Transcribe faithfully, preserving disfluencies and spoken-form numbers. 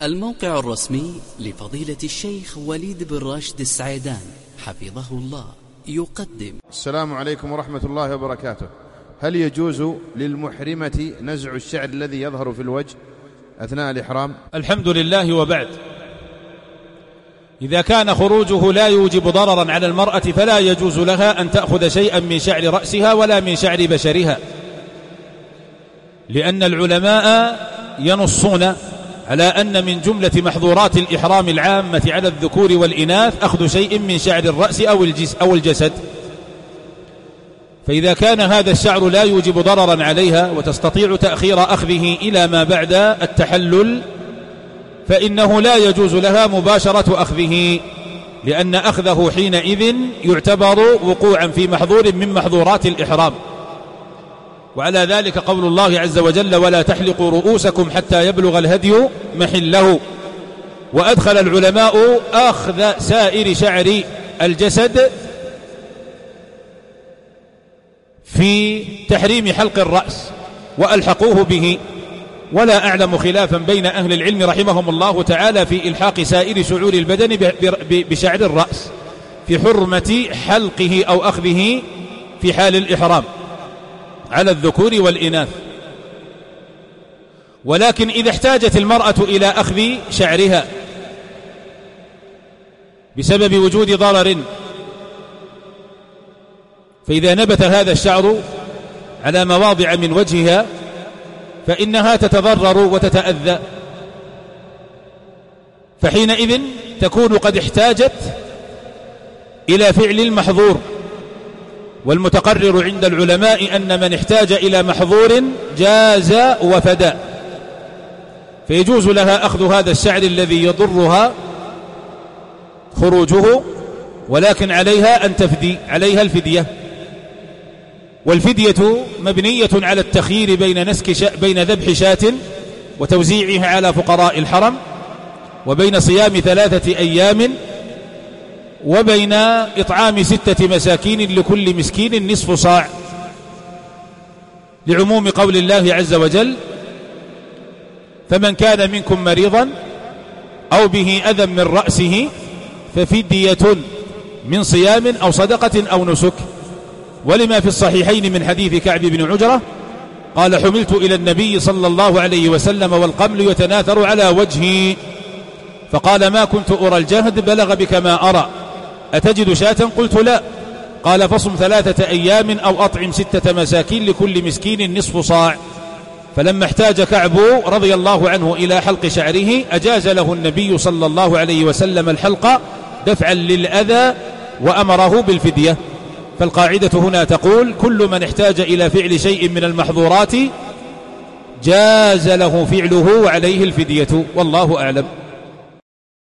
الموقع الرسمي لفضيلة الشيخ وليد بن راشد السعيدان حفظه الله يقدم. السلام عليكم ورحمة الله وبركاته. هل يجوز للمحرمة نزع الشعر الذي يظهر في الوجه أثناء الإحرام؟ الحمد لله. وبعد، إذا كان خروجه لا يوجب ضررا على المرأة فلا يجوز لها أن تأخذ شيئا من شعر رأسها ولا من شعر بشرها، لأن العلماء ينصون على أن من جملة محظورات الإحرام العامة على الذكور والإناث أخذ شيء من شعر الرأس أو الجسد. فإذا كان هذا الشعر لا يوجب ضررا عليها وتستطيع تأخير أخذه إلى ما بعد التحلل فإنه لا يجوز لها مباشرة أخذه، لأن أخذه حينئذ يعتبر وقوعا في محظور من محظورات الإحرام. وعلى ذلك قول الله عز وجل: ولا تحلقوا رؤوسكم حتى يبلغ الهدي محله. وأدخل العلماء أخذ سائر شعر الجسد في تحريم حلق الرأس وألحقوه به، ولا أعلم خلافا بين أهل العلم رحمهم الله تعالى في إلحاق سائر شعور البدن بشعر الرأس في حرمة حلقه أو أخذه في حال الإحرام على الذكور والإناث. ولكن إذا احتاجت المرأة إلى أخذ شعرها بسبب وجود ضرر، فإذا نبت هذا الشعر على مواضع من وجهها فإنها تتضرر وتتأذى، فحينئذ تكون قد احتاجت إلى فعل المحظور. والمتقرر عند العلماء أن من احتاج إلى محظور جاز وفدى، فيجوز لها أخذ هذا الشعر الذي يضرها خروجه، ولكن عليها أن تفدي، عليها الفدية. والفدية مبنية على التخيير بين نسك شا بين ذبح شاة وتوزيعها على فقراء الحرم، وبين صيام ثلاثة أيام، وبين إطعام ستة مساكين لكل مسكين نصف صاع، لعموم قول الله عز وجل: فمن كان منكم مريضا أو به أذى من رأسه ففدية من صيام أو صدقة أو نسك. ولما في الصحيحين من حديث كعب بن عجرة قال: حملت إلى النبي صلى الله عليه وسلم والقمل يتناثر على وجهي، فقال: ما كنت أرى الجهد بلغ بك ما أرى، أتجد شاة؟ قلت: لا. قال: فصم ثلاثة أيام أو أطعم ستة مساكين لكل مسكين نصف صاع. فلما احتاج كعب رضي الله عنه إلى حلق شعره أجاز له النبي صلى الله عليه وسلم الحلق دفعا للأذى وأمره بالفدية. فالقاعدة هنا تقول: كل من احتاج إلى فعل شيء من المحظورات جاز له فعله وعليه الفدية، والله أعلم.